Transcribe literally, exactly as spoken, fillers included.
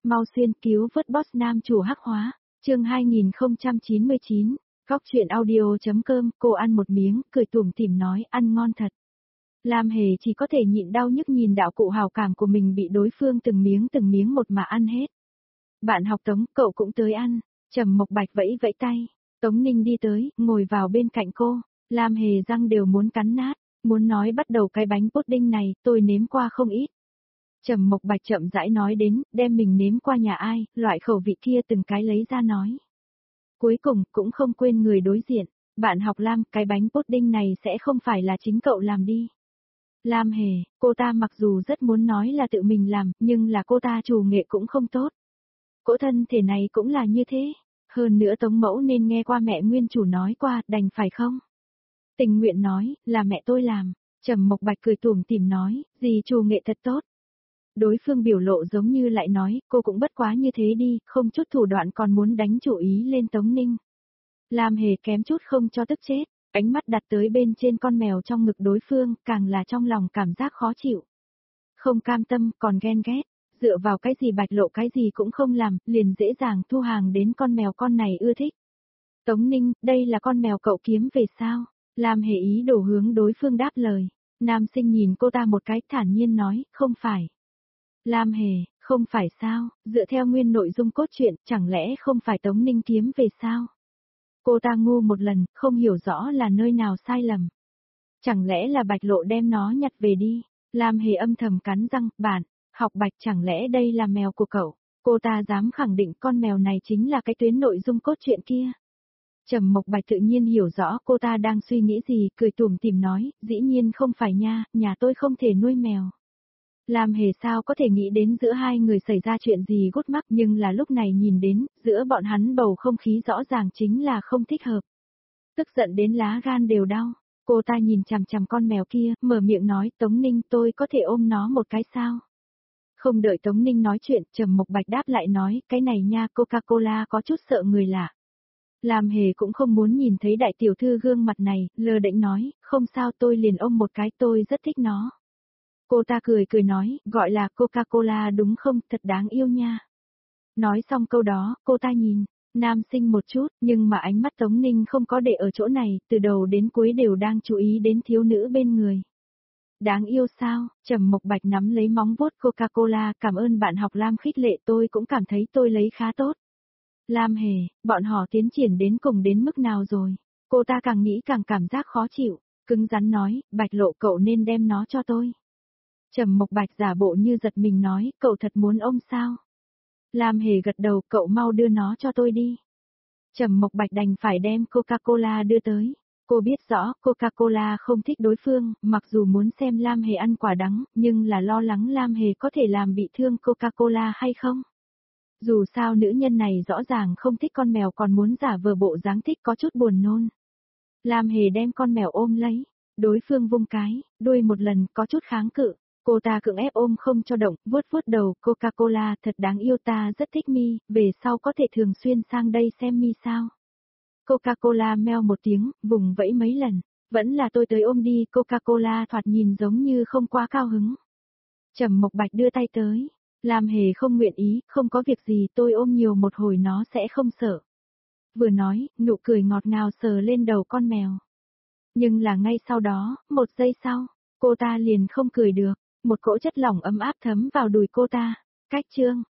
mau xuyên cứu vớt boss nam chủ hắc hóa, chương hai nghìn không trăm chín mươi chín, góc chuyện audio.com, cô ăn một miếng, cười tủm tỉm nói, ăn ngon thật. Lam Hề chỉ có thể nhịn đau nhức nhìn đạo cụ hào cảm của mình bị đối phương từng miếng từng miếng một mà ăn hết. Bạn học Tống, cậu cũng tới ăn, Trầm Mộc Bạch vẫy vẫy tay, Tống Ninh đi tới, ngồi vào bên cạnh cô, Lam Hề răng đều muốn cắn nát, muốn nói bắt đầu cái bánh pudding này, tôi nếm qua không ít. Trầm Mộc Bạch chậm rãi nói đến, đem mình nếm qua nhà ai, loại khẩu vị kia từng cái lấy ra nói. Cuối cùng, cũng không quên người đối diện, bạn học Lam, cái bánh pudding này sẽ không phải là chính cậu làm đi. Lam Hề, cô ta mặc dù rất muốn nói là tự mình làm, nhưng là cô ta chủ nghệ cũng không tốt. Cỗ thân thể này cũng là như thế, hơn nữa Tống Mẫu nên nghe qua mẹ nguyên chủ nói qua, đành phải không? Tình nguyện nói, là mẹ tôi làm, Trầm Mộc Bạch cười tủm tỉm nói, dì chủ nghệ thật tốt. Đối phương biểu lộ giống như lại nói, cô cũng bất quá như thế đi, không chút thủ đoạn còn muốn đánh chủ ý lên Tống Ninh. Lam Hề kém chút không cho tức chết, ánh mắt đặt tới bên trên con mèo trong ngực đối phương, càng là trong lòng cảm giác khó chịu. Không cam tâm, còn ghen ghét, dựa vào cái gì Bạch Lộ cái gì cũng không làm, liền dễ dàng thu hàng đến con mèo con này ưa thích. Tống Ninh, đây là con mèo cậu kiếm về sao? Lam Hề ý đổ hướng đối phương đáp lời. Nam sinh nhìn cô ta một cái thản nhiên nói, không phải. Lam Hề, không phải sao, dựa theo nguyên nội dung cốt truyện, chẳng lẽ không phải Tống Ninh kiếm về sao? Cô ta ngu một lần, không hiểu rõ là nơi nào sai lầm. Chẳng lẽ là Bạch Lộ đem nó nhặt về đi? Lam Hề âm thầm cắn răng, bạn, học Bạch chẳng lẽ đây là mèo của cậu? Cô ta dám khẳng định con mèo này chính là cái tuyến nội dung cốt truyện kia. Trầm Mộc Bạch tự nhiên hiểu rõ cô ta đang suy nghĩ gì, cười tủm tỉm nói, dĩ nhiên không phải nha, nhà tôi không thể nuôi mèo. Lam Hề sao có thể nghĩ đến giữa hai người xảy ra chuyện gì gút mắc, nhưng là lúc này nhìn đến, giữa bọn hắn bầu không khí rõ ràng chính là không thích hợp. Tức giận đến lá gan đều đau, cô ta nhìn chằm chằm con mèo kia, mở miệng nói, Tống Ninh tôi có thể ôm nó một cái sao? Không đợi Tống Ninh nói chuyện, Trầm Mộc Bạch đáp lại nói, cái này nha, Coca-Cola có chút sợ người lạ. Lam Hề cũng không muốn nhìn thấy đại tiểu thư gương mặt này, lơ đễnh nói, không sao tôi liền ôm một cái, tôi rất thích nó. Cô ta cười cười nói, gọi là Coca-Cola đúng không, thật đáng yêu nha. Nói xong câu đó, cô ta nhìn, nam sinh một chút, nhưng mà ánh mắt Tống Ninh không có để ở chỗ này, từ đầu đến cuối đều đang chú ý đến thiếu nữ bên người. Đáng yêu sao, Trầm Mộc Bạch nắm lấy móng vuốt Coca-Cola, cảm ơn bạn học Lam khích lệ, tôi cũng cảm thấy tôi lấy khá tốt. Lam Hề, bọn họ tiến triển đến cùng đến mức nào rồi? Cô ta càng nghĩ càng cảm giác khó chịu, cứng rắn nói, Bạch Lộ cậu nên đem nó cho tôi. Trầm Mộc Bạch giả bộ như giật mình nói, cậu thật muốn ôm sao? Lam Hề gật đầu, cậu mau đưa nó cho tôi đi. Trầm Mộc Bạch đành phải đem Coca-Cola đưa tới. Cô biết rõ Coca-Cola không thích đối phương, mặc dù muốn xem Lam Hề ăn quả đắng, nhưng là lo lắng Lam Hề có thể làm bị thương Coca-Cola hay không. Dù sao nữ nhân này rõ ràng không thích con mèo còn muốn giả vờ bộ dáng thích, có chút buồn nôn. Lam Hề đem con mèo ôm lấy, đối phương vung cái, đuôi một lần có chút kháng cự. Cô ta cưỡng ép ôm không cho động, vuốt vuốt đầu, Coca-Cola thật đáng yêu, ta rất thích mi, về sau có thể thường xuyên sang đây xem mi sao. Coca-Cola meo một tiếng, vùng vẫy mấy lần, vẫn là tôi tới ôm đi, Coca-Cola thoạt nhìn giống như không quá cao hứng. Trầm Mộc Bạch đưa tay tới, Lam Hề không nguyện ý, không có việc gì, tôi ôm nhiều một hồi nó sẽ không sợ. Vừa nói, nụ cười ngọt ngào sờ lên đầu con mèo. Nhưng là ngay sau đó, một giây sau, cô ta liền không cười được. Một cỗ chất lỏng ấm áp thấm vào đùi cô ta. Cách chương,